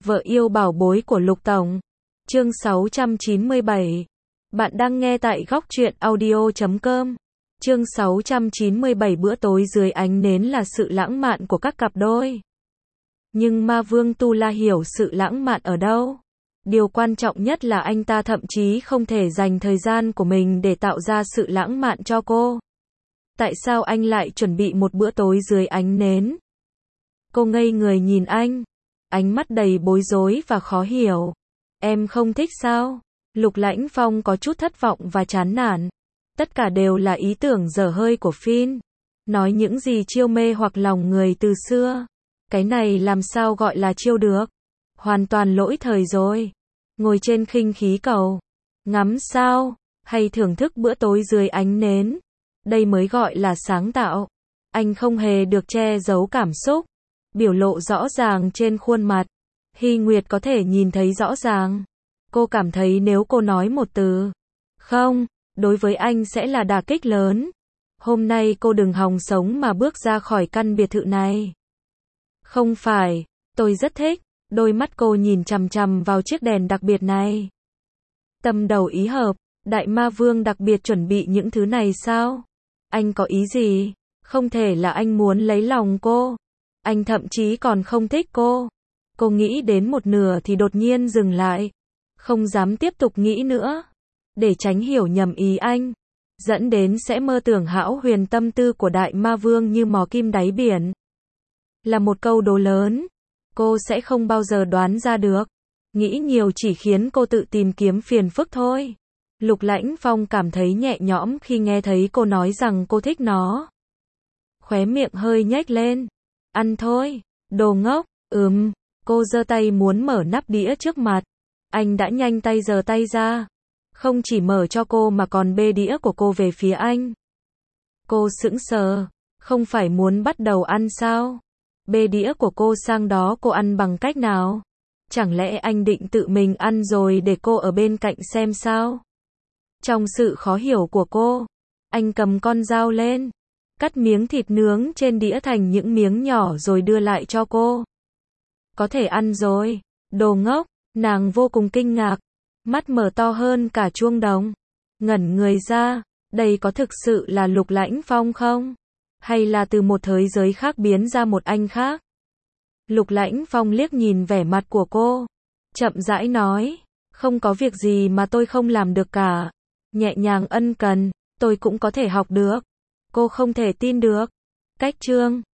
Vợ yêu bảo bối của Lục Tổng. Chương 697. Bạn đang nghe tại góc truyện audio.com. Chương 697. Bữa tối dưới ánh nến là sự lãng mạn của các cặp đôi. Nhưng Ma Vương Tu La hiểu sự lãng mạn ở đâu. Điều quan trọng nhất là anh ta thậm chí không thể dành thời gian của mình để tạo ra sự lãng mạn cho cô. Tại sao anh lại chuẩn bị một bữa tối dưới ánh nến? Cô ngây người nhìn anh, ánh mắt đầy bối rối và khó hiểu. Em không thích sao? Lục Lãnh Phong có chút thất vọng và chán nản. Tất cả đều là ý tưởng dở hơi của Phin. Nói những gì chiêu mê hoặc lòng người từ xưa. Cái này làm sao gọi là chiêu được? Hoàn toàn lỗi thời rồi. Ngồi trên khinh khí cầu, ngắm sao, hay thưởng thức bữa tối dưới ánh nến. Đây mới gọi là sáng tạo. Anh không hề được che giấu cảm xúc. Biểu lộ rõ ràng trên khuôn mặt. Hy Nguyệt có thể nhìn thấy rõ ràng. Cô cảm thấy nếu cô nói một từ không, đối với anh sẽ là đả kích lớn. Hôm nay cô đừng hòng sống mà bước ra khỏi căn biệt thự này. Không phải, tôi rất thích. Đôi mắt cô nhìn chằm chằm vào chiếc đèn đặc biệt này. Tâm đầu ý hợp, Đại Ma Vương đặc biệt chuẩn bị những thứ này sao? Anh có ý gì? Không thể là anh muốn lấy lòng cô. Anh thậm chí còn không thích cô. Cô nghĩ đến một nửa thì đột nhiên dừng lại. Không dám tiếp tục nghĩ nữa. Để tránh hiểu nhầm ý anh. Dẫn đến sẽ mơ tưởng hão huyền tâm tư của Đại Ma Vương như mò kim đáy biển. Là một câu đố lớn. Cô sẽ không bao giờ đoán ra được. Nghĩ nhiều chỉ khiến cô tự tìm kiếm phiền phức thôi. Lục Lãnh Phong cảm thấy nhẹ nhõm khi nghe thấy cô nói rằng cô thích nó. Khóe miệng hơi nhếch lên. Ăn thôi, đồ ngốc. Cô giơ tay muốn mở nắp đĩa trước mặt. Anh đã nhanh tay giơ tay ra. Không chỉ mở cho cô mà còn bê đĩa của cô về phía anh. Cô sững sờ. Không phải muốn bắt đầu ăn sao? Bê đĩa của cô sang đó cô ăn bằng cách nào? Chẳng lẽ anh định tự mình ăn rồi để cô ở bên cạnh xem sao? Trong sự khó hiểu của cô, anh cầm con dao lên, cắt miếng thịt nướng trên đĩa thành những miếng nhỏ rồi đưa lại cho cô. Có thể ăn rồi, đồ ngốc, nàng vô cùng kinh ngạc, mắt mở to hơn cả chuông đồng, ngẩn người ra, đây có thực sự là Lục Lãnh Phong không? Hay là từ một thế giới khác biến ra một anh khác? Lục Lãnh Phong liếc nhìn vẻ mặt của cô, chậm rãi nói, không có việc gì mà tôi không làm được cả. Nhẹ nhàng ân cần, tôi cũng có thể học được. Cô không thể tin được. Cách chương